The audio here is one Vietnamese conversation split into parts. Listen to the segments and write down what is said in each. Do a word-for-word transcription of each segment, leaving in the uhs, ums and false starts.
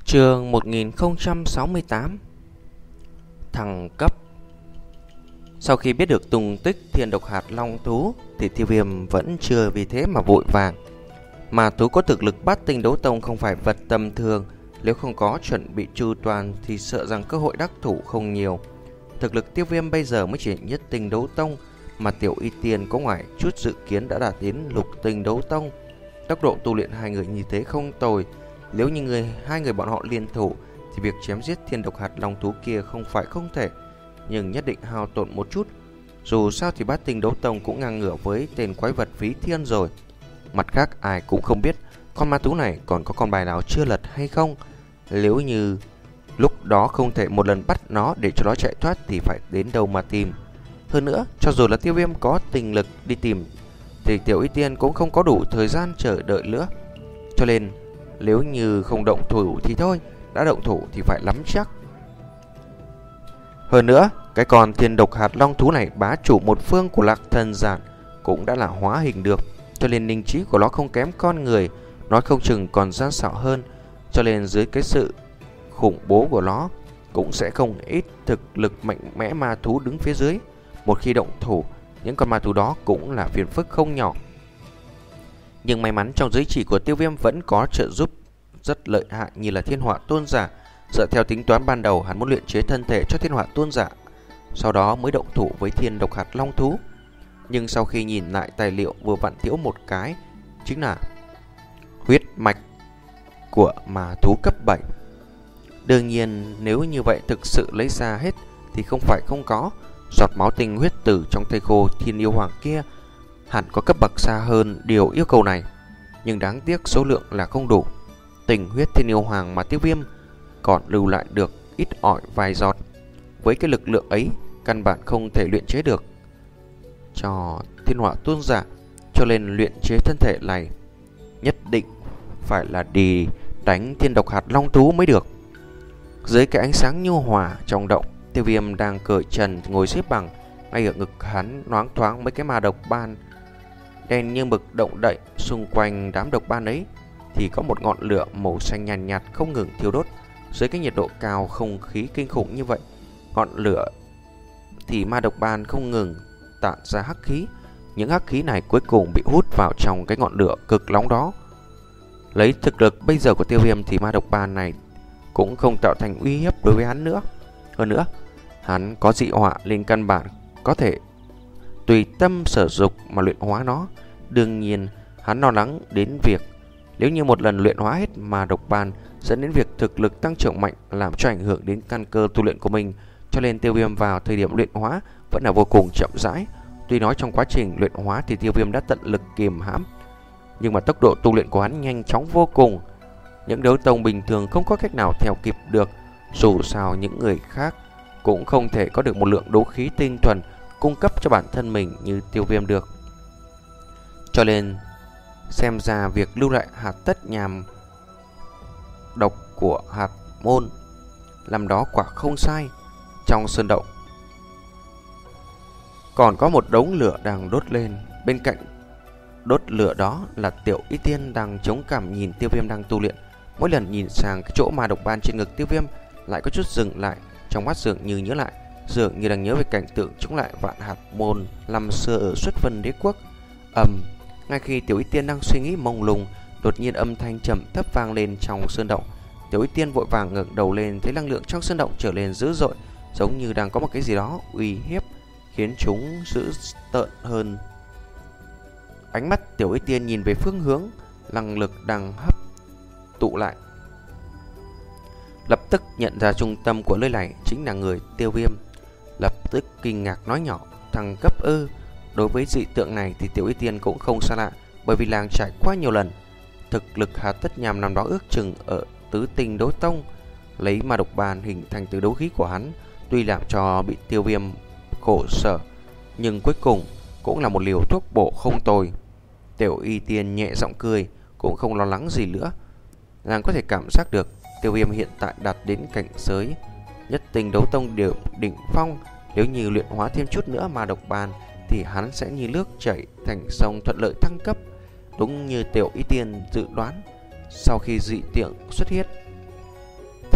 Chương một nghìn không trăm sáu mươi tám. Thăng cấp. Sau khi biết được tung tích thiên độc hạt long thú thì Tiêu Viêm vẫn chưa vì thế mà vội vàng. Mà thú có thực lực bát tinh đấu tông không phải vật tầm thường, nếu không có chuẩn bị chu toàn thì sợ rằng cơ hội đắc thủ không nhiều. Thực lực Tiêu Viêm bây giờ mới chỉ nhất tinh đấu tông, mà Tiểu Y Tiên có ngoài chút dự kiến đã đạt đến lục tinh đấu tông. Tốc độ tu luyện hai người như thế không tồi. Nếu như người hai người bọn họ liên thủ thì việc chém giết thiên độc hạt long thú kia không phải không thể, nhưng nhất định hao tổn một chút. Dù sao thì bát tinh đấu tông cũng ngang ngửa với tên quái vật phí thiên rồi. Mặt khác ai cũng không biết con ma thú này còn có con bài nào chưa lật hay không. Nếu như lúc đó không thể một lần bắt nó để cho nó chạy thoát thì phải đến đâu mà tìm. Hơn nữa, cho dù là Tiêu Viêm có tình lực đi tìm thì Tiểu Y Tiên cũng không có đủ thời gian chờ đợi nữa. Cho nên nếu như không động thủ thì thôi, đã động thủ thì phải nắm chắc. Hơn nữa, cái con thiên độc hạt long thú này bá chủ một phương của Lạc Thần Giản cũng đã là hóa hình được, cho nên linh trí của nó không kém con người, nói không chừng còn gian xảo hơn. Cho nên dưới cái sự khủng bố của nó cũng sẽ không ít thực lực mạnh mẽ ma thú đứng phía dưới. Một khi động thủ, những con ma thú đó cũng là phiền phức không nhỏ. Nhưng may mắn trong giới chỉ của Tiêu Viêm vẫn có trợ giúp rất lợi hại như là Thiên Hỏa Tôn Giả. Dựa theo tính toán ban đầu, hắn muốn luyện chế thân thể cho Thiên Hỏa Tôn Giả, sau đó mới động thủ với thiên độc hạt long thú. Nhưng sau khi nhìn lại tài liệu vừa vặn thiếu một cái, chính là huyết mạch của ma thú cấp bảy. Đương nhiên nếu như vậy thực sự lấy ra hết thì không phải không có. Giọt máu tinh huyết tử trong thây khô thiên yêu hoàng kia hẳn có cấp bậc xa hơn điều yêu cầu này, nhưng đáng tiếc số lượng là không đủ. Tình huyết thiên yêu hoàng mà Tiêu Viêm còn lưu lại được ít ỏi vài giọt. Với cái lực lượng ấy căn bản không thể luyện chế được cho Thiên Hỏa Tôn Giả, cho nên luyện chế thân thể này nhất định phải là đi đánh thiên độc hạt long thú mới được. Dưới cái ánh sáng nhu hòa trong động, Tiêu Viêm đang cởi trần ngồi xếp bằng. Ngay ở ngực hắn loáng thoáng mấy cái ma độc ban đen như mực động đậy. Xung quanh đám độc ban ấy thì có một ngọn lửa màu xanh nhàn nhạt, nhạt không ngừng thiêu đốt. Dưới cái nhiệt độ cao, không khí kinh khủng như vậy, ngọn lửa thì ma độc ban không ngừng tản ra hắc khí. Những hắc khí này cuối cùng bị hút vào trong cái ngọn lửa cực nóng đó. Lấy thực lực bây giờ của Tiêu Viêm thì ma độc ban này cũng không tạo thành uy hiếp đối với hắn nữa. Hơn nữa, hắn có dị hỏa lên căn bản có thể tùy tâm sở dục mà luyện hóa nó. Đương nhiên, hắn lo lắng đến việc nếu như một lần luyện hóa hết ma độc ban dẫn đến việc thực lực tăng trưởng mạnh, làm cho ảnh hưởng đến căn cơ tu luyện của mình. Cho nên Tiêu Viêm vào thời điểm luyện hóa vẫn là vô cùng chậm rãi. Tuy nói trong quá trình luyện hóa thì Tiêu Viêm đã tận lực kiềm hãm, nhưng mà tốc độ tu luyện của hắn nhanh chóng vô cùng. Những đấu tông bình thường không có cách nào theo kịp được. Dù sao những người khác cũng không thể có được một lượng đấu khí tinh thuần cung cấp cho bản thân mình như Tiêu Viêm được. Cho nên xem ra việc lưu lại hạt tất nhàm độc của hạt môn làm đó quả không sai. Trong sơn động còn có một đống lửa đang đốt lên. Bên cạnh đốt lửa đó là Tiểu Y Tiên đang chống cằm nhìn Tiêu Viêm đang tu luyện. Mỗi lần nhìn sang cái chỗ ma độc ban trên ngực Tiêu Viêm lại có chút dừng lại, trong mắt dường như nhớ lại, dường như đang nhớ về cảnh tượng chống lại vạn hạt môn năm xưa ở Xuất Vân Đế Quốc. Ầm, um, ngay khi Tiểu Y Tiên đang suy nghĩ mông lung, đột nhiên âm thanh trầm thấp vang lên trong sơn động. Tiểu Y Tiên vội vàng ngẩng đầu lên, thấy năng lượng trong sơn động trở lên dữ dội, giống như đang có một cái gì đó uy hiếp, khiến chúng dữ tợn hơn. Ánh mắt Tiểu Y Tiên nhìn về phương hướng năng lực đang hấp tụ lại, lập tức nhận ra trung tâm của nơi này chính là người Tiêu Viêm. Lập tức kinh ngạc nói nhỏ: thăng cấp ư? Đối với dị tượng này thì Tiểu Y Tiên cũng không xa lạ, bởi vì làng trải qua nhiều lần. Thực lực hạt tất nhàm năm đó ước chừng ở tứ tinh đấu tông. Lấy ma độc bàn hình thành từ đấu khí của hắn, tuy làm cho bị Tiêu Viêm khổ sở, nhưng cuối cùng cũng là một liều thuốc bổ không tồi. Tiểu Y Tiên nhẹ giọng cười, cũng không lo lắng gì nữa. Nàng có thể cảm giác được Tiêu Viêm hiện tại đạt đến cảnh giới nhất tinh đấu tông đều đỉnh phong. Nếu như luyện hóa thêm chút nữa ma độc bàn thì hắn sẽ như nước chảy thành sông, thuận lợi thăng cấp. Đúng như Tiểu Y Tiên dự đoán, sau khi dị tượng xuất hiện,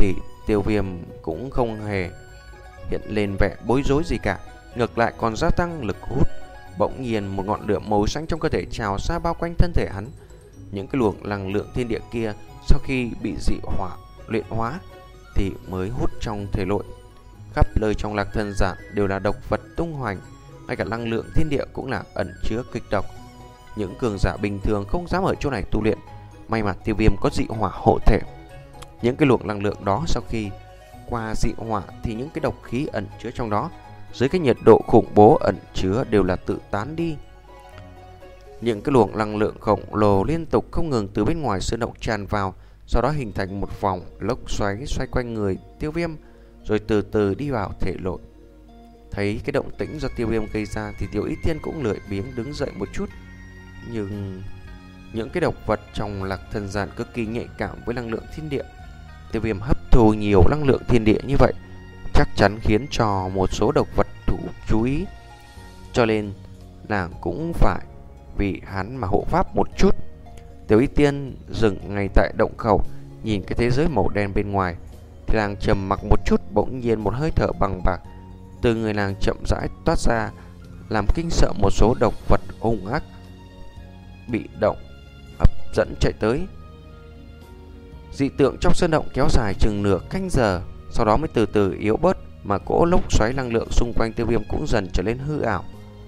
thì Tiêu Viêm cũng không hề hiện lên vẻ bối rối gì cả, ngược lại còn gia tăng lực hút. Bỗng nhiên một ngọn lửa màu xanh trong cơ thể trào ra bao quanh thân thể hắn. Những cái luồng năng lượng thiên địa kia sau khi bị dị hỏa luyện hóa thì mới hút trong thể nội. Khắp nơi trong Lạc Thần Giản đều là độc vật tung hoành, ngay cả năng lượng thiên địa cũng là ẩn chứa kịch độc. Những cường giả bình thường không dám ở chỗ này tu luyện. May mà Tiêu Viêm có dị hỏa hộ thể. Những cái luồng năng lượng đó sau khi qua dị hỏa thì những cái độc khí ẩn chứa trong đó dưới cái nhiệt độ khủng bố ẩn chứa đều là tự tán đi. Những cái luồng năng lượng khổng lồ liên tục không ngừng từ bên ngoài sơn động tràn vào, sau đó hình thành một vòng lốc xoáy xoay quanh người Tiêu Viêm, rồi từ từ đi vào thể nội. Thấy cái động tĩnh do Tiêu Viêm gây ra thì Tiểu Y Tiên cũng lười biếng đứng dậy một chút. Nhưng những cái độc vật trong Lạc Thần Giản cực kỳ nhạy cảm với năng lượng thiên địa. Tiêu Viêm hấp thu nhiều năng lượng thiên địa như vậy chắc chắn khiến cho một số độc vật thủ chú ý, cho nên nàng cũng phải vì hắn mà hộ pháp một chút. Tiểu Y Tiên dừng ngay tại động khẩu, nhìn cái thế giới màu đen bên ngoài thì nàng trầm mặc một chút. Bỗng nhiên một hơi thở bằng bạc từ người nàng chậm rãi toát ra, làm kinh sợ một số độc vật hung ác bị động hấp dẫn chạy tới. Dị tượng trong sơn động kéo dài chừng nửa canh giờ, sau đó mới từ từ yếu bớt, mà cỗ lốc xoáy năng lượng xung quanh Tiêu Viêm cũng dần trở nên hư ảo.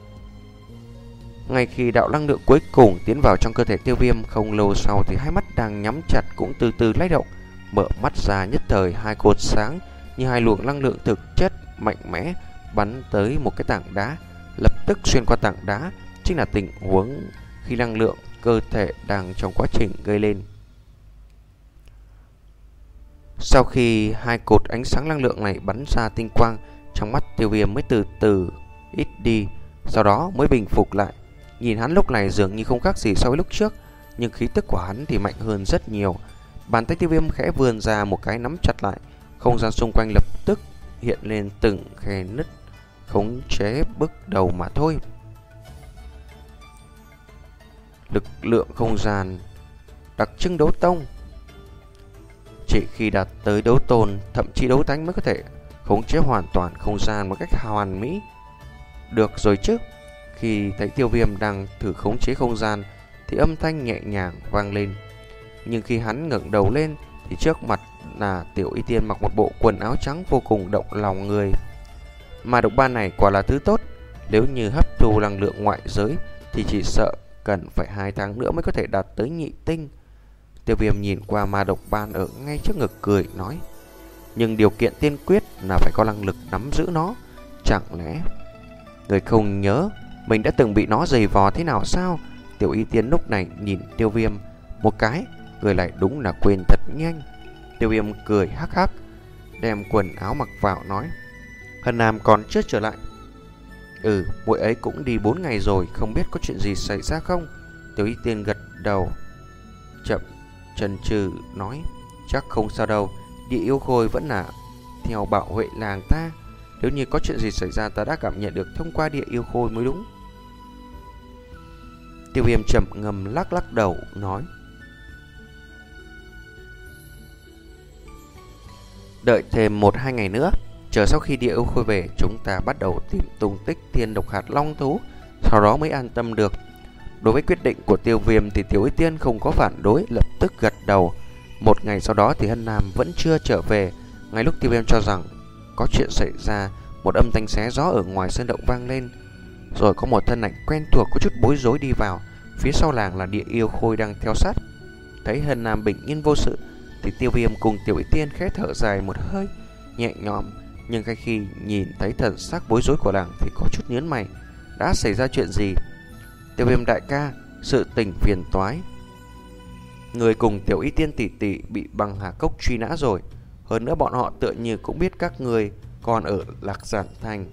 Ngay khi đạo năng lượng cuối cùng tiến vào trong cơ thể Tiêu Viêm, không lâu sau thì hai mắt đang nhắm chặt cũng từ từ lay động. Mở mắt ra nhất thời, hai cột sáng như hai luồng năng lượng thực chất mạnh mẽ bắn tới một cái tảng đá, lập tức xuyên qua tảng đá. Chính là tình huống khi năng lượng cơ thể đang trong quá trình gây lên. Sau khi hai cột ánh sáng năng lượng này bắn ra tinh quang, trong mắt Tiêu Viêm mới từ từ ít đi, sau đó mới bình phục lại. Nhìn hắn lúc này dường như không khác gì so với lúc trước, nhưng khí tức của hắn thì mạnh hơn rất nhiều. Bàn tay Tiêu Viêm khẽ vươn ra một cái nắm chặt lại, không gian xung quanh lập tức hiện lên từng khe nứt, khống chế bước đầu mà thôi. Lực lượng không gian đặc trưng đấu tông. Chỉ khi đạt tới đấu tôn, thậm chí đấu thánh mới có thể khống chế hoàn toàn không gian một cách hoàn mỹ. Được rồi chứ. Khi thấy Tiêu Viêm đang thử khống chế không gian thì âm thanh nhẹ nhàng vang lên. Nhưng khi hắn ngẩng đầu lên thì trước mặt là Tiểu Y Tiên mặc một bộ quần áo trắng vô cùng động lòng người. Mà độc ban này quả là thứ tốt. Nếu như hấp thu năng lượng ngoại giới thì chỉ sợ cần phải hai tháng nữa mới có thể đạt tới nhị tinh. Tiêu Viêm nhìn qua ma độc ban ở ngay trước ngực cười nói: nhưng điều kiện tiên quyết là phải có năng lực nắm giữ nó. Chẳng lẽ người không nhớ mình đã từng bị nó giày vò thế nào sao? Tiểu Y Tiên lúc này nhìn Tiêu Viêm một cái, người lại đúng là quên thật nhanh. Tiêu Viêm cười hắc hắc, đem quần áo mặc vào nói: Hân Nam còn chưa trở lại. Ừ, muội ấy cũng đi bốn ngày rồi, không biết có chuyện gì xảy ra không? Tiểu Y Tiên gật đầu, chậm chần chừ nói: chắc không sao đâu, địa yêu khôi vẫn là theo bảo vệ làng ta. Nếu như có chuyện gì xảy ra ta đã cảm nhận được thông qua địa yêu khôi mới đúng. Tiêu Viêm trầm ngâm lắc lắc đầu nói: đợi thêm một hai ngày nữa, chờ sau khi địa yêu khôi về, chúng ta bắt đầu tìm tung tích thiên độc hạt long thú, sau đó mới an tâm được. Đối với quyết định của Tiêu Viêm thì Tiểu Y Tiên không có phản đối, lập tức gật đầu. Một ngày sau đó thì Hân Nam vẫn chưa trở về. Ngay lúc Tiêu Viêm cho rằng có chuyện xảy ra, một âm thanh xé gió ở ngoài sơn động vang lên, rồi có một thân ảnh quen thuộc có chút bối rối đi vào. Phía sau làng là địa yêu khôi đang theo sát. Thấy Hân Nam bình yên vô sự thì Tiêu Viêm cùng Tiểu Y Tiên khẽ thở dài một hơi nhẹ nhõm. Nhưng ngay khi nhìn thấy thần sắc bối rối của làng thì có chút nhớn mày. Đã xảy ra chuyện gì? Tiêu Viêm đại ca, sự tình phiền toái. Người cùng Tiểu Y Tiên tỷ tỷ bị băng hà cốc truy nã rồi. Hơn nữa bọn họ tựa như cũng biết các người còn ở Lạc Giản Thành.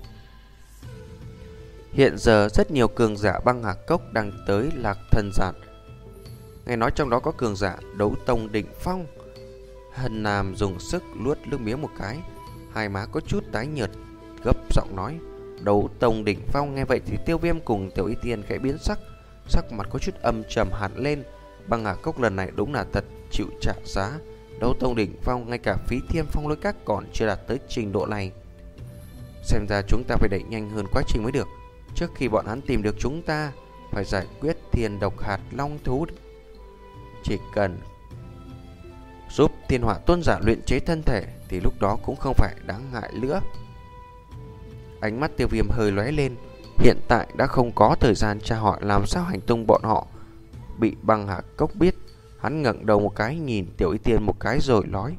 Hiện giờ rất nhiều cường giả băng hà cốc đang tới Lạc Thần Giản. Nghe nói trong đó có cường giả đấu tông đỉnh phong. Hân Nam dùng sức luốt nước miếng một cái, hai má có chút tái nhợt, gấp giọng nói: đấu tông đỉnh phong. Nghe vậy thì Tiêu Viêm cùng Tiểu Y Tiên khẽ biến sắc, sắc mặt có chút âm trầm hẳn lên. Băng hà cốc lần này đúng là thật chịu trả giá. đấu tông đỉnh phong, ngay cả Phí Thiên Phong Lôi Các còn chưa đạt tới trình độ này. Xem ra chúng ta phải đẩy nhanh hơn quá trình mới được. Trước khi bọn hắn tìm được chúng ta, phải giải quyết thiên độc hạt long thú. Chỉ cần giúp thiên hỏa tôn giả luyện chế thân thể thì lúc đó cũng không phải đáng ngại nữa. Ánh mắt Tiêu Viêm hơi lóe lên. Hiện tại đã không có thời gian tra hỏi làm sao hành tung bọn họ. Bị Băng Hà Cốc biết. Hắn ngẩng đầu một cái nhìn Tiểu Y Tiên một cái rồi nói: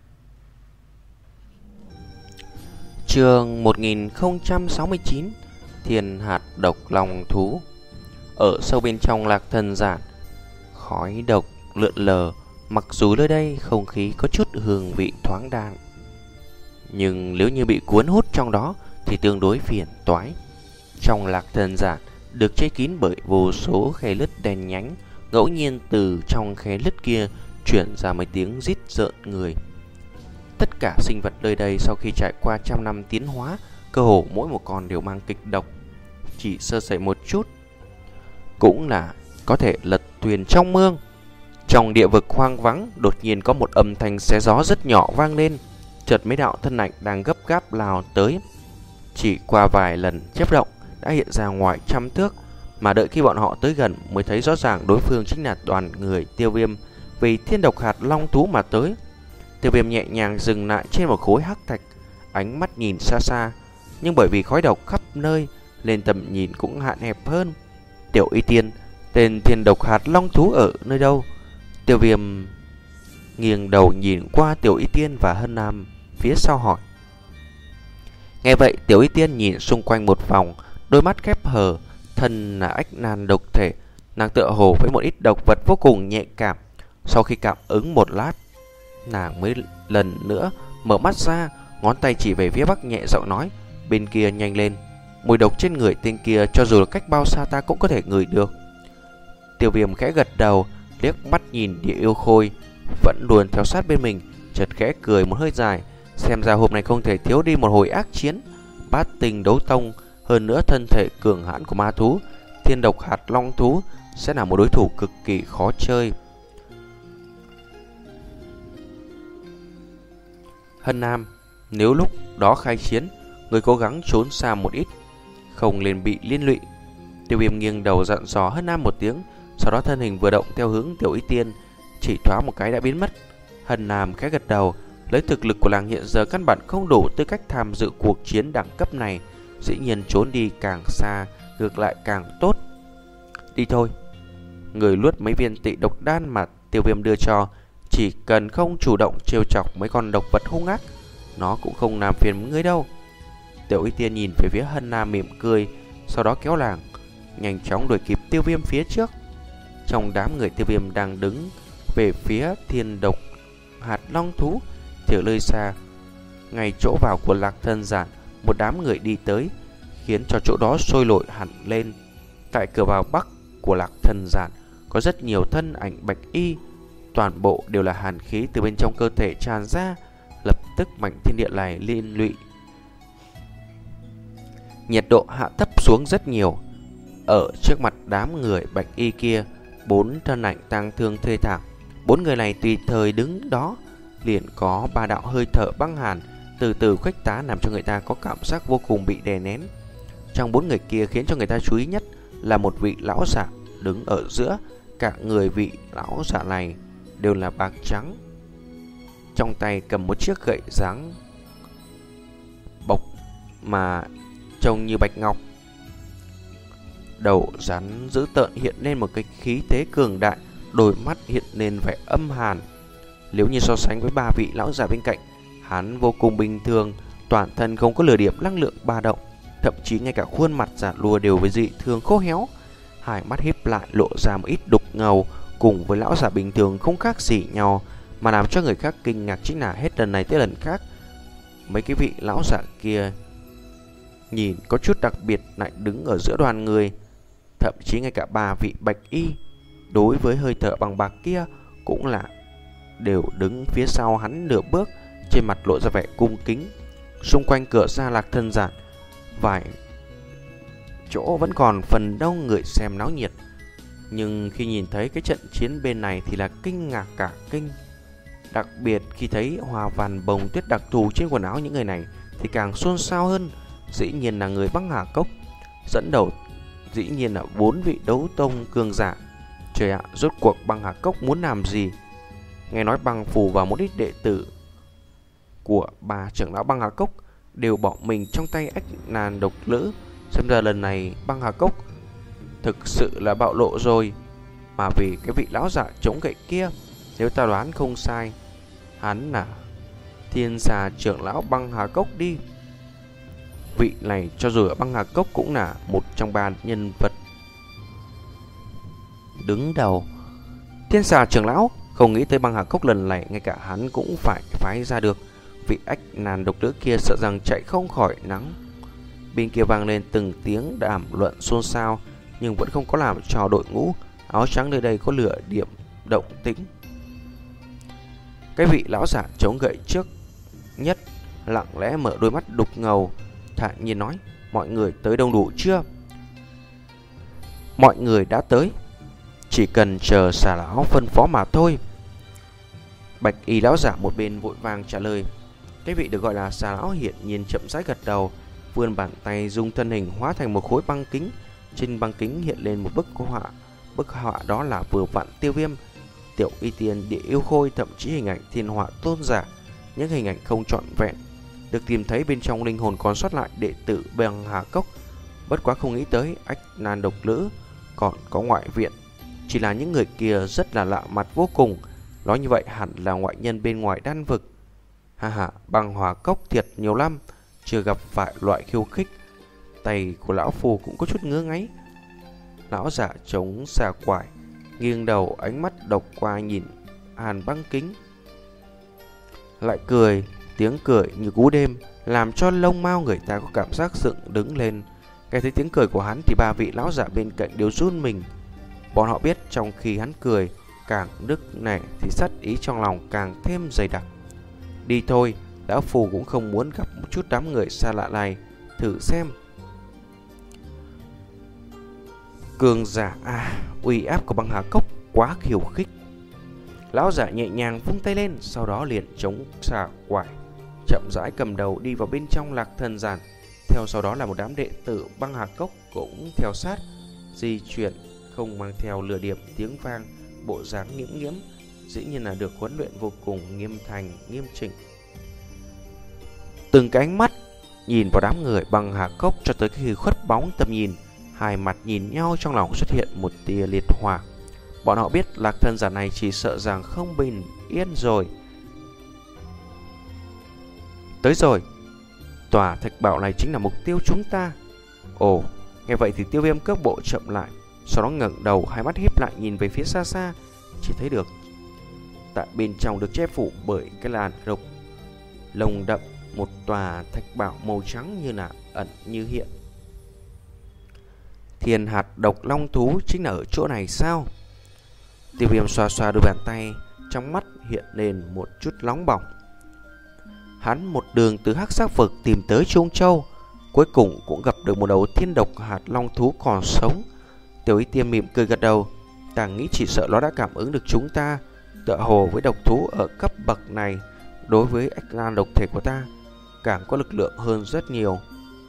Chương một nghìn không trăm sáu mươi chín, Thiên hạt độc long thú. Ở sâu bên trong Lạc Thần Giản, khói độc lượn lờ. Mặc dù nơi đây không khí có chút hương vị thoáng đãng, nhưng nếu như bị cuốn hút trong đó thì tương đối phiền toái. Trong Lạc Thần Giản được che kín bởi vô số khe lứt đen nhánh. Ngẫu nhiên từ trong khe lứt kia chuyển ra mấy tiếng rít rợn người. Tất cả sinh vật nơi đây sau khi trải qua trăm năm tiến hóa, cơ hồ mỗi một con đều mang kịch độc. Chỉ sơ sẩy một chút cũng là có thể lật thuyền trong mương. Trong địa vực hoang vắng, đột nhiên có một âm thanh xé gió rất nhỏ vang lên. Chợt mấy đạo thân ảnh đang gấp gáp lao tới. Chỉ qua vài lần chớp động đã hiện ra ngoài trăm thước. Mà đợi khi bọn họ tới gần mới thấy rõ ràng đối phương chính là đoàn người Tiêu Viêm vì thiên độc hạt long thú mà tới. Tiêu Viêm nhẹ nhàng dừng lại trên một khối hắc thạch, ánh mắt nhìn xa xa, nhưng bởi vì khói độc khắp nơi nên tầm nhìn cũng hạn hẹp hơn. Tiểu Y Tiên, tên thiên độc hạt long thú ở nơi đâu? Tiêu Viêm nghiêng đầu nhìn qua Tiểu Y Tiên và Hân Nam phía sau hỏi. Nghe vậy Tiểu Y Tiên nhìn xung quanh một vòng, đôi mắt khép hờ. Thân là ách nan độc thể, nàng tựa hồ với một ít độc vật vô cùng nhạy cảm. Sau khi cảm ứng một lát, nàng mới lần nữa mở mắt ra, ngón tay chỉ về phía bắc nhẹ giọng nói: Bên kia nhanh lên, mùi độc trên người tên kia cho dù là cách bao xa ta cũng có thể ngửi được. Tiêu Viêm khẽ gật đầu, liếc mắt nhìn Địa Yêu Khôi vẫn luôn theo sát bên mình, chợt khẽ cười một hơi dài. Xem ra hôm nay không thể thiếu đi một hồi ác chiến. Bát tinh đấu tông, hơn nữa thân thể cường hãn của ma thú thiên độc hạt long thú sẽ là một đối thủ cực kỳ khó chơi. Hân Nam, nếu lúc đó khai chiến, người cố gắng trốn xa một ít, không nên bị liên lụy. Tiêu Viêm nghiêng đầu dặn dò Hân Nam một tiếng, sau đó thân hình vừa động theo hướng Tiểu Y Tiên, chỉ thoáng một cái đã biến mất. Hân Nam khẽ gật đầu, lấy thực lực của nàng hiện giờ căn bản không đủ tư cách tham dự cuộc chiến đẳng cấp này. Dĩ nhiên trốn đi càng xa ngược lại càng tốt. Đi thôi. Người luốt mấy viên tị độc đan mà Tiêu Viêm đưa cho, chỉ cần không chủ động trêu chọc mấy con độc vật hung ác, nó cũng không làm phiền người đâu. Tiểu Y Tiên nhìn về phía Hân Nam mỉm cười, sau đó kéo làng nhanh chóng đuổi kịp Tiêu Viêm phía trước. Trong đám người Tiêu Viêm đang đứng về phía thiên độc hạt long thú thì ở nơi xa, ngay chỗ vào của Lạc Thần Giản, một đám người đi tới, khiến cho chỗ đó sôi nổi hẳn lên. Tại cửa vào bắc của Lạc Thần Giản có rất nhiều thân ảnh bạch y, toàn bộ đều là hàn khí từ bên trong cơ thể tràn ra. Lập tức mảnh thiên địa này liên lụy, nhiệt độ hạ thấp xuống rất nhiều. Ở trước mặt đám người bạch y kia, bốn thân ảnh tang thương thê thảm. Bốn người này tùy thời đứng đó liền có ba đạo hơi thở băng hàn từ từ khuếch tán, làm cho người ta có cảm giác vô cùng bị đè nén. Trong bốn người kia khiến cho người ta chú ý nhất là một vị lão giả đứng ở giữa. Cả người vị lão giả này đều là bạc trắng, trong tay cầm một chiếc gậy dáng bọc mà trông như bạch ngọc. Đầu rắn dữ tợn hiện lên một cái khí thế cường đại, đôi mắt hiện lên vẻ âm hàn. Nếu như so sánh với ba vị lão giả bên cạnh, hắn vô cùng bình thường, toàn thân không có lửa điểm năng lượng ba động, thậm chí ngay cả khuôn mặt giả lùa đều với dị thường khô héo. Hai mắt híp lại lộ ra một ít đục ngầu, cùng với lão giả bình thường không khác gì nhau. Mà làm cho người khác kinh ngạc chính là hết lần này tới lần khác, mấy cái vị lão giả kia nhìn có chút đặc biệt lại đứng ở giữa đoàn người. Thậm chí ngay cả ba vị bạch y đối với hơi thở bằng bạc kia cũng là đều đứng phía sau hắn nửa bước, trên mặt lộ ra vẻ cung kính. Xung quanh cửa ra Lạc Thần Giản, vài chỗ vẫn còn phần đông người xem náo nhiệt, nhưng khi nhìn thấy cái trận chiến bên này thì là kinh ngạc cả kinh. Đặc biệt khi thấy hoa văn bông tuyết đặc thù trên quần áo những người này thì càng xôn xao hơn. Dĩ nhiên là người băng hà cốc. Dẫn đầu dĩ nhiên là bốn vị đấu tông cường giả. Trời ạ, rốt cuộc băng hà cốc muốn làm gì? Nghe nói băng phù và một ít đệ tử của bà trưởng lão băng hà cốc đều bỏ mình trong tay ách nan độc lữ. Xem ra lần này băng hà cốc thực sự là bạo lộ rồi. Mà vì cái vị lão giả chống gậy kia, nếu ta đoán không sai, hắn là thiên xà trưởng lão băng hà cốc đi. Vị này cho dù ở băng hà cốc cũng là một trong ba nhân vật đứng đầu. Thiên xà trưởng lão không nghĩ tới băng hà cốc lần này ngay cả hắn cũng phải phái ra được. Vị ách nan độc nữ kia sợ rằng chạy không khỏi nắng. Bên kia vang lên từng tiếng đàm luận xôn xao, nhưng vẫn không có làm cho đội ngũ áo trắng nơi đây có lửa điểm động tĩnh. Cái vị lão giả chống gậy trước nhất lặng lẽ mở đôi mắt đục ngầu, thản nhiên nói: mọi người tới đông đủ chưa? Mọi người đã tới, chỉ cần chờ xà lão phân phó mà thôi. Bạch y lão giả một bên vội vàng trả lời. Cái vị được gọi là xà lão hiển nhiên chậm rãi gật đầu, vươn bàn tay dùng thân hình hóa thành một khối băng kính. Trên băng kính hiện lên một bức họa. Bức họa đó là vừa vặn Tiêu Viêm, Tiểu Y Tiên, Địa Yêu Khôi, thậm chí hình ảnh thiên họa tôn giả. Những hình ảnh không trọn vẹn được tìm thấy bên trong linh hồn còn sót lại đệ tử băng hà cốc. Bất quá không nghĩ tới ách nan độc lữ còn có ngoại viện. Chỉ là những người kia rất là lạ mặt vô cùng. Nói như vậy hẳn là ngoại nhân bên ngoài đan vực. Ha ha, băng hòa cốc thiệt nhiều lắm, chưa gặp phải loại khiêu khích. Tay của lão phù cũng có chút ngứa ngáy. Lão giả chống xà quải, nghiêng đầu ánh mắt độc qua nhìn hàn băng kính, lại cười, tiếng cười như cú đêm, làm cho lông mao người ta có cảm giác dựng đứng lên. Nghe thấy tiếng cười của hắn thì ba vị lão giả bên cạnh đều run mình. Bọn họ biết trong khi hắn cười càng nức nẻ thì sát ý trong lòng càng thêm dày đặc. Đi thôi, lão phù cũng không muốn gặp một chút đám người xa lạ này. Thử xem. Cường giả à, uy áp của băng hà cốc quá khiêu khích. Lão giả nhẹ nhàng vung tay lên, sau đó liền chống xà quải, chậm rãi cầm đầu đi vào bên trong lạc thần giản. Theo sau đó là một đám đệ tử băng hà cốc cũng theo sát, di chuyển không mang theo lửa điểm tiếng vang, bộ dáng nghiễm nghiễm, dĩ nhiên là được huấn luyện vô cùng nghiêm thành, nghiêm chỉnh. Từng cái ánh mắt nhìn vào đám người băng hà cốc cho tới khi khuất bóng tầm nhìn, hai mặt nhìn nhau trong lòng xuất hiện một tia liệt hỏa. Bọn họ biết lạc thần giả này chỉ sợ rằng không bình yên rồi. Tới rồi, tòa thạch bảo này chính là mục tiêu chúng ta. Ồ, nghe vậy thì Tiêu Viêm cước bộ chậm lại, sau đó ngẩng đầu, hai mắt híp lại nhìn về phía xa xa. Chỉ thấy được tại bên trong được che phủ bởi cái làn độc lồng đậm một tòa thạch bảo màu trắng như là ẩn như hiện. Thiên hạt độc long thú chính là ở chỗ này sao? Tiêu Viêm xoa xoa đôi bàn tay, trong mắt hiện lên một chút nóng bỏng. Hắn một đường từ hắc sắc vực tìm tới Trung Châu, cuối cùng cũng gặp được một đầu thiên độc hạt long thú còn sống. Tiểu Y Tiên mỉm cười gật đầu, ta nghĩ chỉ sợ nó đã cảm ứng được chúng ta. Tựa hồ với độc thú ở cấp bậc này, đối với ách nan độc thể của ta càng có lực lượng hơn rất nhiều.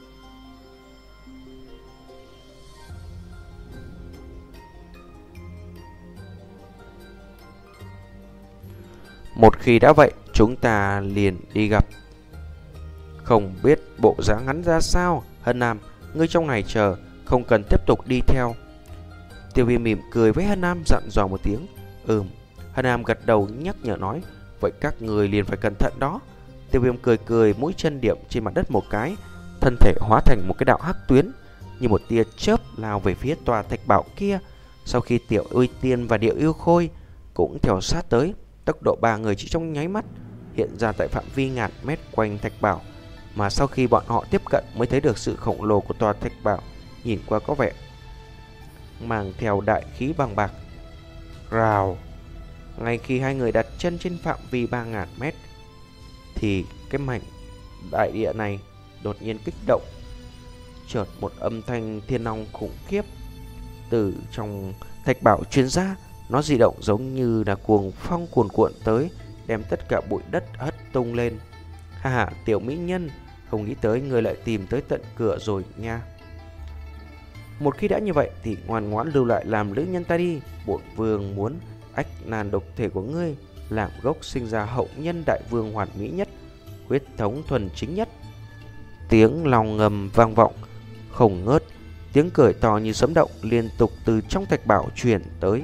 Một khi đã vậy, chúng ta liền đi gặp. Không biết bộ dáng hắn ra sao. Hân Nam, ngươi trong này chờ, không cần tiếp tục đi theo. Tiêu Viêm mỉm cười với Hân Nam dặn dò một tiếng. Ừm. Hân Nam gật đầu nhắc nhở nói, vậy các người liền phải cẩn thận đó. Tiêu Viêm cười cười, mũi chân điểm trên mặt đất một cái, thân thể hóa thành một cái đạo hắc tuyến, như một tia chớp lao về phía tòa thạch bảo kia. Sau khi Tiểu Y Tiên và Điệu Yêu Khôi cũng theo sát tới, tốc độ ba người chỉ trong nháy mắt hiện ra tại phạm vi ngàn mét quanh thạch bảo. Mà sau khi bọn họ tiếp cận mới thấy được sự khổng lồ của tòa thạch bảo, nhìn qua có vẻ mang theo đại khí bằng bạc. Rào. Ngay khi hai người đặt chân trên phạm vi ba ngàn mét thì cái mảnh đại địa này đột nhiên kích động. Chợt một âm thanh thiên long khủng khiếp từ trong thạch bảo truyền ra. Nó di động giống như là cuồng phong cuồn cuộn tới, đem tất cả bụi đất hất tung lên. Ha ha, tiểu mỹ nhân, không nghĩ tới người lại tìm tới tận cửa rồi nha. Một khi đã như vậy thì ngoan ngoãn lưu lại làm nữ nhân ta đi. Bổn vương muốn ách nan độc thể của ngươi làm gốc sinh ra hậu nhân đại vương hoàn mỹ nhất, huyết thống thuần chính nhất. Tiếng lòng ngầm vang vọng không ngớt, tiếng cười to như sấm động liên tục từ trong thạch bảo truyền tới.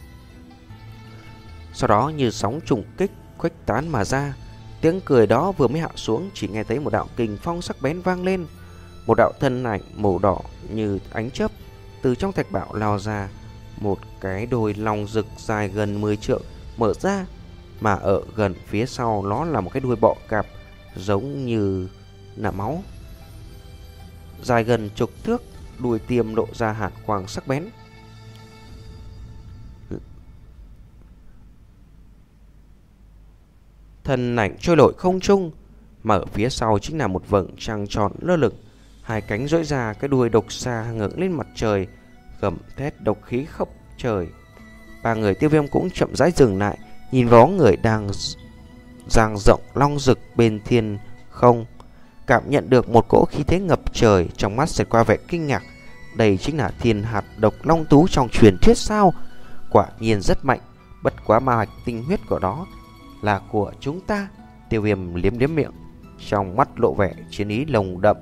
Sau đó như sóng trùng kích khuếch tán mà ra. Tiếng cười đó vừa mới hạ xuống, chỉ nghe thấy một đạo kình phong sắc bén vang lên. Một đạo thân ảnh màu đỏ như ánh chớp từ trong thạch bảo lao ra. Một cái đôi long rực dài gần mười trượng mở ra, mà ở gần phía sau nó là một cái đuôi bọ cạp giống như là máu, dài gần chục thước, đuôi tiêm lộ ra hàn quang sắc bén. Thân ảnh trôi nổi không trung, mà ở phía sau chính là một vầng trăng tròn lơ lửng, hai cánh duỗi ra, cái đuôi độc xa ngẩng lên mặt trời, gầm thét độc khí khắp trời. Ba người Tiêu Viêm cũng chậm rãi dừng lại, nhìn vào người đang dang rộng long rực bên thiên không, cảm nhận được một cỗ khí thế ngập trời, trong mắt xẹt qua vẻ kinh ngạc. Đây chính là thiên hạt độc long thú trong truyền thuyết sao? Quả nhiên rất mạnh, bất quá ma hạch tinh huyết của nó là của chúng ta. Tiêu Viêm liếm liếm miệng, trong mắt lộ vẻ chiến ý lồng đậm.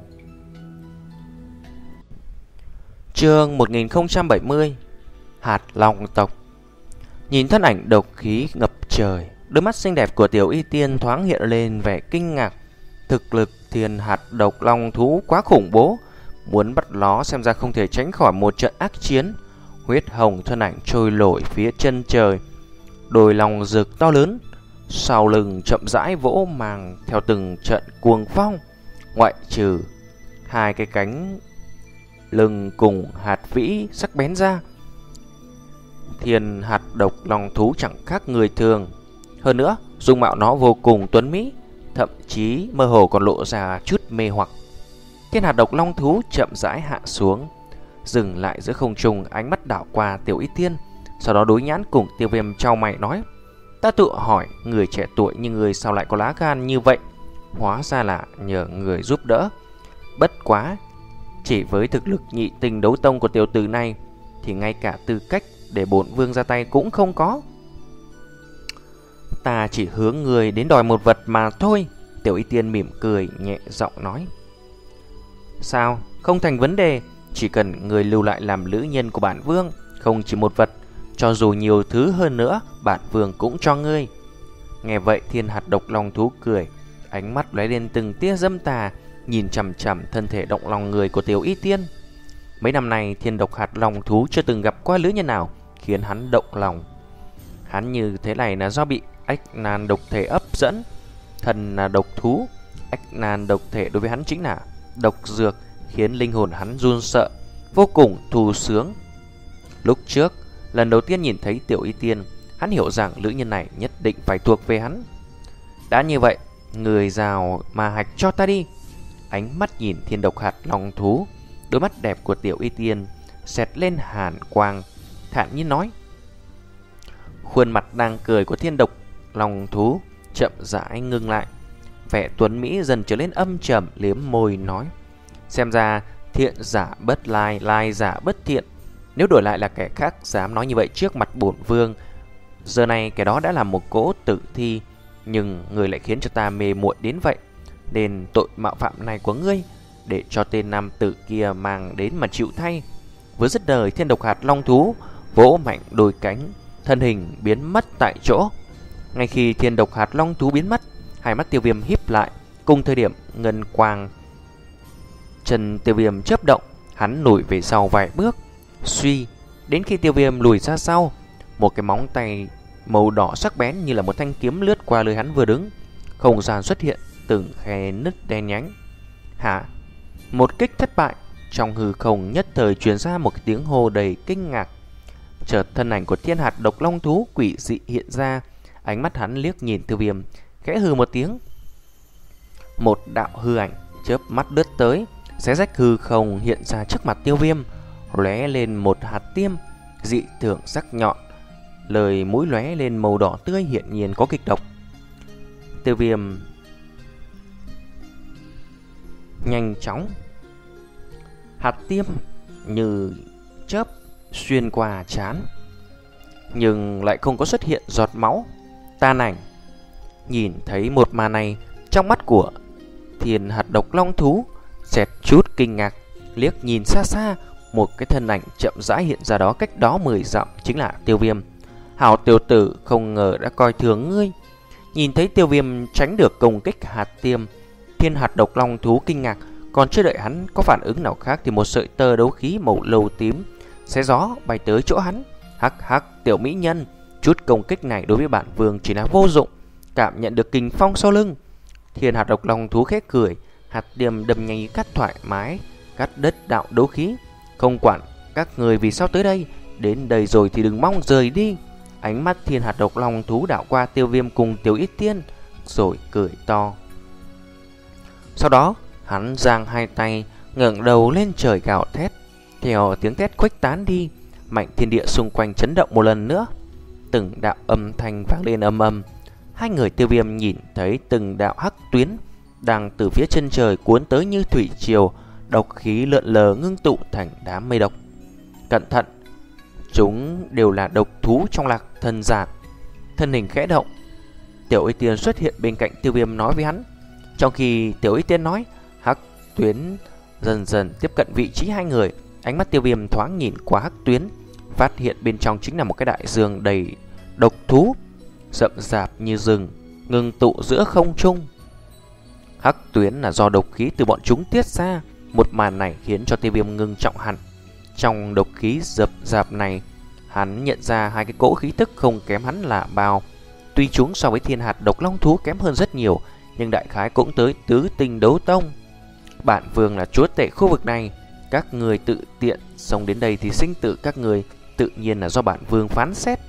Chương một nghìn không trăm bảy mươi. Hạt long tộc. Nhìn thân ảnh độc khí ngập trời, đôi mắt xinh đẹp của Tiểu Y Tiên thoáng hiện lên vẻ kinh ngạc. Thực lực thiên hạt độc long thú quá khủng bố, muốn bắt nó xem ra không thể tránh khỏi một trận ác chiến. Huyết hồng thân ảnh trôi nổi phía chân trời, đôi long rực to lớn sau lưng chậm rãi vỗ màng theo từng trận cuồng phong. Ngoại trừ hai cái cánh lưng cùng hạt vĩ sắc bén ra, thiên hạt độc long thú chẳng khác người thường. Hơn nữa, dung mạo nó vô cùng tuấn mỹ, thậm chí mơ hồ còn lộ ra chút mê hoặc. Thiên hạt độc long thú chậm rãi hạ xuống, dừng lại giữa không trung, ánh mắt đảo qua Tiểu Y Tiên, sau đó đối nhãn cùng Tiêu Viêm chau mày nói: Ta tự hỏi, người trẻ tuổi như người sao lại có lá gan như vậy? Hóa ra là nhờ người giúp đỡ. Bất quá, chỉ với thực lực nhị tình đấu tông của tiểu tử này thì ngay cả tư cách để bổn vương ra tay cũng không có. Ta chỉ hướng người đến đòi một vật mà thôi. Tiểu Y Tiên mỉm cười nhẹ giọng nói: Sao, không thành vấn đề. Chỉ cần người lưu lại làm nữ nhân của bản vương, không chỉ một vật, cho dù nhiều thứ hơn nữa, bản vương cũng cho ngươi. Nghe vậy, thiên hạt độc long thú cười, ánh mắt lóe lên từng tia dâm tà, nhìn chằm chằm thân thể động lòng người của Tiểu Y Tiên. Mấy năm nay, thiên độc hạt long thú chưa từng gặp qua nữ nhân nào khiến hắn động lòng. Hắn như thế này là do bị ách nan độc thể ấp dẫn. Thần là độc thú, ách nan độc thể đối với hắn chính là độc dược, khiến linh hồn hắn run sợ, vô cùng thù sướng. Lúc trước, lần đầu tiên nhìn thấy Tiểu Y Tiên, hắn hiểu rằng nữ nhân này nhất định phải thuộc về hắn. Đã như vậy, người rào ma hạch cho ta đi. Ánh mắt nhìn thiên độc hạt long thú, đôi mắt đẹp của Tiểu Y Tiên xẹt lên hàn quang, thản nhiên nói. Khuôn mặt đang cười của thiên độc long thú chậm rãi ngưng lại, vẻ tuấn mỹ dần trở lên âm trầm, liếm môi nói: Xem ra thiện giả bất lai, lai giả bất thiện. Nếu đổi lại là kẻ khác dám nói như vậy trước mặt bổn vương, giờ này kẻ đó đã là một cỗ tử thi. Nhưng người lại khiến cho ta mê muội đến vậy, nên tội mạo phạm này của ngươi để cho tên nam tử kia mang đến mà chịu thay. Vừa dứt lời, thiên độc hạt long thú vỗ mạnh đôi cánh, thân hình biến mất tại chỗ. Ngay khi thiên độc hạt long thú biến mất, hai mắt Tiêu Viêm híp lại, cùng thời điểm ngân quang chân Tiêu Viêm chớp động, hắn lùi về sau vài bước. Suy, đến khi Tiêu Viêm lùi ra sau, một cái móng tay màu đỏ sắc bén như là một thanh kiếm lướt qua nơi hắn vừa đứng. Không gian xuất hiện từng khe nứt đen nhánh. Hả? Một kích thất bại. Trong hư không nhất thời truyền ra một cái tiếng hô đầy kinh ngạc. Chợt thân ảnh của thiên hạt độc long thú quỷ dị hiện ra, ánh mắt hắn liếc nhìn Tiêu Viêm, khẽ hừ một tiếng. Một đạo hư ảnh chớp mắt lướt tới, xé rách hư không hiện ra trước mặt Tiêu Viêm, lóe lên một hạt tiêm dị thường sắc nhọn, lời mũi lóe lên màu đỏ tươi, hiện nhiên có kịch độc. Tiêu Viêm nhanh chóng, hạt tiêm như chớp xuyên qua trán, nhưng lại không có xuất hiện giọt máu tan ảnh. Nhìn thấy một màn này, trong mắt của Thiên hạt độc long thú xẹt chút kinh ngạc, liếc nhìn xa xa, một cái thân ảnh chậm rãi hiện ra đó, cách đó mười dặm chính là Tiêu Viêm. Hảo tiểu tử, không ngờ đã coi thường ngươi. Nhìn thấy Tiêu Viêm tránh được công kích hạt tiêm, Thiên hạt độc long thú kinh ngạc, còn chưa đợi hắn có phản ứng nào khác thì một sợi tơ đấu khí màu lầu tím xé gió bay tới chỗ hắn. Hắc hắc, tiểu mỹ nhân, chút công kích này đối với bản vương chỉ là vô dụng. Cảm nhận được kình phong sau lưng, Thiên hạt độc long thú khét cười, hạt tiêm đâm nhanh cắt thoải mái, cắt đất đạo đấu khí. Không quản các người vì sao tới đây, đến đây rồi thì đừng mong rời đi. Ánh mắt Thiên hạt độc long thú đảo qua Tiêu Viêm cùng Tiểu Ít Tiên, rồi cười to. Sau đó hắn giang hai tay, ngẩng đầu lên trời gào thét. Theo tiếng thét khuếch tán đi, mạnh thiên địa xung quanh chấn động một lần nữa. Từng đạo âm thanh vang lên ầm ầm. Hai người Tiêu Viêm nhìn thấy từng đạo hắc tuyến đang từ phía chân trời cuốn tới như thủy triều, độc khí lượn lờ ngưng tụ thành đám mây độc. Cẩn thận, chúng đều là độc thú trong Lạc Thần Giản. Thân hình khẽ động, Tiểu Y Tiên xuất hiện bên cạnh Tiêu Viêm nói với hắn. Trong khi Tiểu Y Tiên nói, hắc tuyến dần dần tiếp cận vị trí hai người. Ánh mắt Tiêu Viêm thoáng nhìn qua hắc tuyến, phát hiện bên trong chính là một cái đại dương đầy độc thú, rậm rạp như rừng, ngưng tụ giữa không trung. Hắc tuyến là do độc khí từ bọn chúng tiết ra. Một màn này khiến cho Tiêu Viêm ngưng trọng hẳn. Trong độc khí rậm rạp này, hắn nhận ra hai cái cỗ khí tức không kém hắn là bao. Tuy chúng so với Thiên hạt độc long thú kém hơn rất nhiều, nhưng đại khái cũng tới tứ tinh đấu tông. Bản vương là chúa tể khu vực này, các người tự tiện xông đến đây thì sinh tử các người tự nhiên là do bản vương phán xét.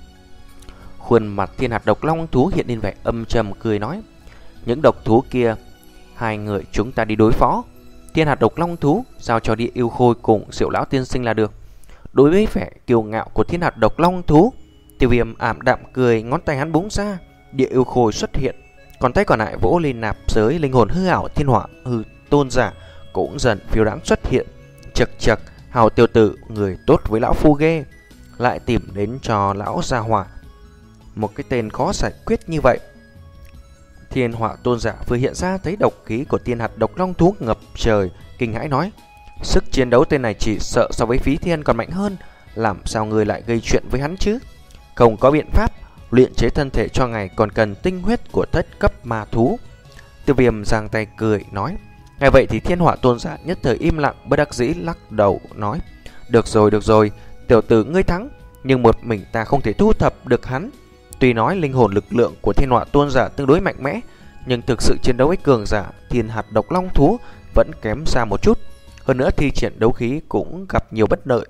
Khuôn mặt Thiên hạt độc long thú hiện lên vẻ âm trầm cười nói, những độc thú kia hai người chúng ta đi đối phó. Thiên hạt độc long thú giao cho Địa Yêu Khôi cùng Diệu lão tiên sinh là được. Đối với vẻ kiêu ngạo của Thiên hạt độc long thú, Tiêu Viêm ảm đạm cười, ngón tay hắn búng ra, Địa Yêu Khôi xuất hiện, còn tay còn lại vỗ lên nạp giới linh hồn hư ảo Thiên hỏa hư tôn giả cũng dần phiêu đãng xuất hiện. Chật chật, hào tiểu tử, người tốt với lão phu ghê, lại tìm đến cho lão gia hỏa một cái tên khó giải quyết như vậy. Thiên hỏa tôn giả vừa hiện ra thấy độc khí của Thiên hạt độc long thú ngập trời, kinh hãi nói, sức chiến đấu tên này chỉ sợ so với Phí Thiên còn mạnh hơn, làm sao người lại gây chuyện với hắn chứ? Không có biện pháp, luyện chế thân thể cho ngài còn cần tinh huyết của thất cấp ma thú. Tiêu Viêm giang tay cười nói. Nghe vậy thì Thiên hỏa tôn giả nhất thời im lặng, bất đắc dĩ lắc đầu nói, được rồi được rồi, tiểu tử ngươi thắng, nhưng một mình ta không thể thu thập được hắn. Tuy nói linh hồn lực lượng của Thiên hỏa tôn giả tương đối mạnh mẽ, nhưng thực sự chiến đấu với cường giả Thiên hạt độc long thú vẫn kém xa một chút. Hơn nữa thi triển đấu khí cũng gặp nhiều bất lợi.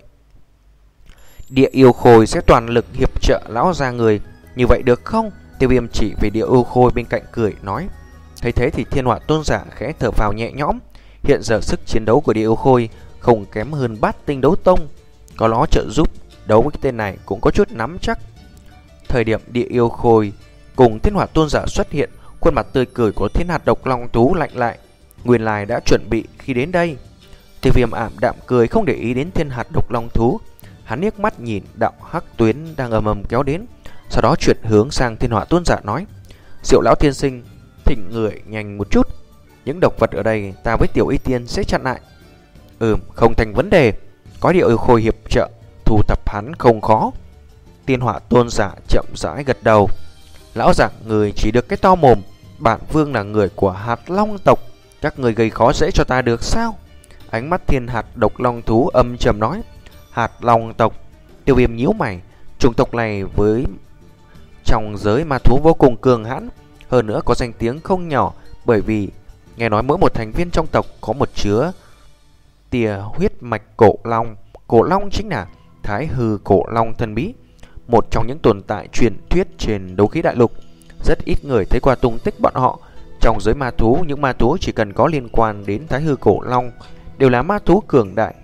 Địa Yêu Khôi sẽ toàn lực hiệp trợ lão gia người, như vậy được không? Tiêu Viêm chỉ về Địa Yêu Khôi bên cạnh cười nói. Thấy thế thì Thiên hỏa tôn giả khẽ thở phào nhẹ nhõm. Hiện giờ sức chiến đấu của Địa Yêu Khôi không kém hơn bát tinh đấu tông, có nó trợ giúp đấu với cái tên này cũng có chút nắm chắc. Thời điểm Địa Yêu Khôi cùng Thiên hỏa tôn giả xuất hiện, khuôn mặt tươi cười của Thiên hạt độc long thú lạnh lại. Nguyên lai đã chuẩn bị khi đến đây. Tiêu Viêm ảm đạm cười, không để ý đến Thiên hạt độc long thú. Hắn liếc mắt nhìn đạo hắc tuyến đang ầm ầm kéo đến, sau đó chuyển hướng sang Thiên hỏa tôn giả nói, Diệu lão tiên sinh, thỉnh người nhanh một chút, những độc vật ở đây ta với Tiểu Y Tiên sẽ chặn lại. Ừm, không thành vấn đề, có Địa Yêu Khôi hiệp trợ, thu thập hắn không khó. Thiên hỏa tôn giả chậm rãi gật đầu. Lão giảng người chỉ được cái to mồm, bản vương là người của hạt long tộc, các người gây khó dễ cho ta được sao? Ánh mắt Thiên hạt độc long thú âm trầm nói. Hạt long tộc? Tiêu Viêm nhíu mày, chủng tộc này với trong giới ma thú vô cùng cường hãn, hơn nữa có danh tiếng không nhỏ, bởi vì nghe nói mỗi một thành viên trong tộc có một chứa tia huyết mạch cổ long. Cổ long chính là Thái Hư cổ long thần bí, một trong những tồn tại truyền thuyết trên đấu khí đại lục. Rất ít người thấy qua tung tích bọn họ. Trong giới ma thú, những ma thú chỉ cần có liên quan đến Thái Hư cổ long đều là ma thú cường đại.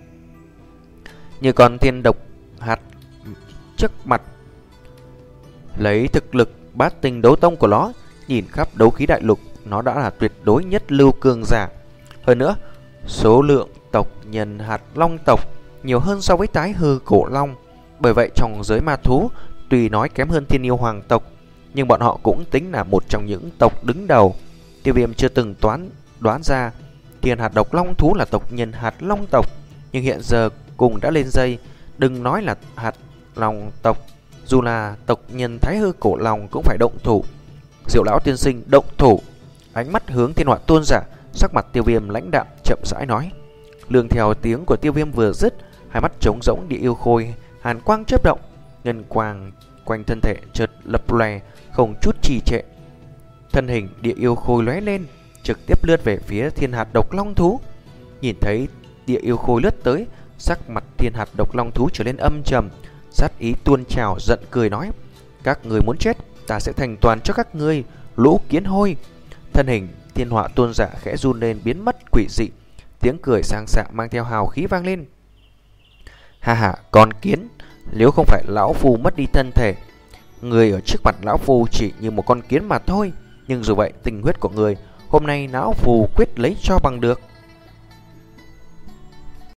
Như con thiên độc hạt trước mặt, lấy thực lực bát tinh đấu tông của nó nhìn khắp đấu khí đại lục, nó đã là tuyệt đối nhất lưu cường giả. Hơn nữa, số lượng tộc nhân hạt long tộc nhiều hơn so với tái hư cổ long. Bởi vậy trong giới ma thú, tuy nói kém hơn thiên yêu hoàng tộc, nhưng bọn họ cũng tính là một trong những tộc đứng đầu. Tiêu Viêm chưa từng toán đoán ra thiên hạt độc long thú là tộc nhân hạt long tộc, nhưng hiện giờ cùng đã lên dây. Đừng nói là hạt long tộc, dù là tộc nhân thái hư cổ long cũng phải động thủ. Diệu lão tiên sinh động thủ. Ánh mắt hướng Thiên Họa Tôn giả, sắc mặt Tiêu Viêm lãnh đạm chậm rãi nói. Lương theo tiếng của Tiêu Viêm vừa dứt, hai mắt trống rỗng địa yêu khôi hàn quang chớp động, ngân quang quanh thân thể chợt lập lòe, không chút trì trệ. Thân hình địa yêu khôi lóe lên, trực tiếp lướt về phía thiên hạt độc long thú. Nhìn thấy địa yêu khôi lướt tới, sắc mặt thiên hạt độc long thú trở lên âm trầm, sát ý tuôn trào, giận cười nói: các người muốn chết, ta sẽ thành toàn cho các ngươi, lũ kiến hôi. Thân hình Thiên Họa Tôn giả khẽ run lên, biến mất quỷ dị, tiếng cười sang sảng mang theo hào khí vang lên. Ha ha, con kiến, nếu không phải lão phu mất đi thân thể, người ở trước mặt lão phu chỉ như một con kiến mà thôi. Nhưng dù vậy, tình huyết của người hôm nay lão phu quyết lấy cho bằng được.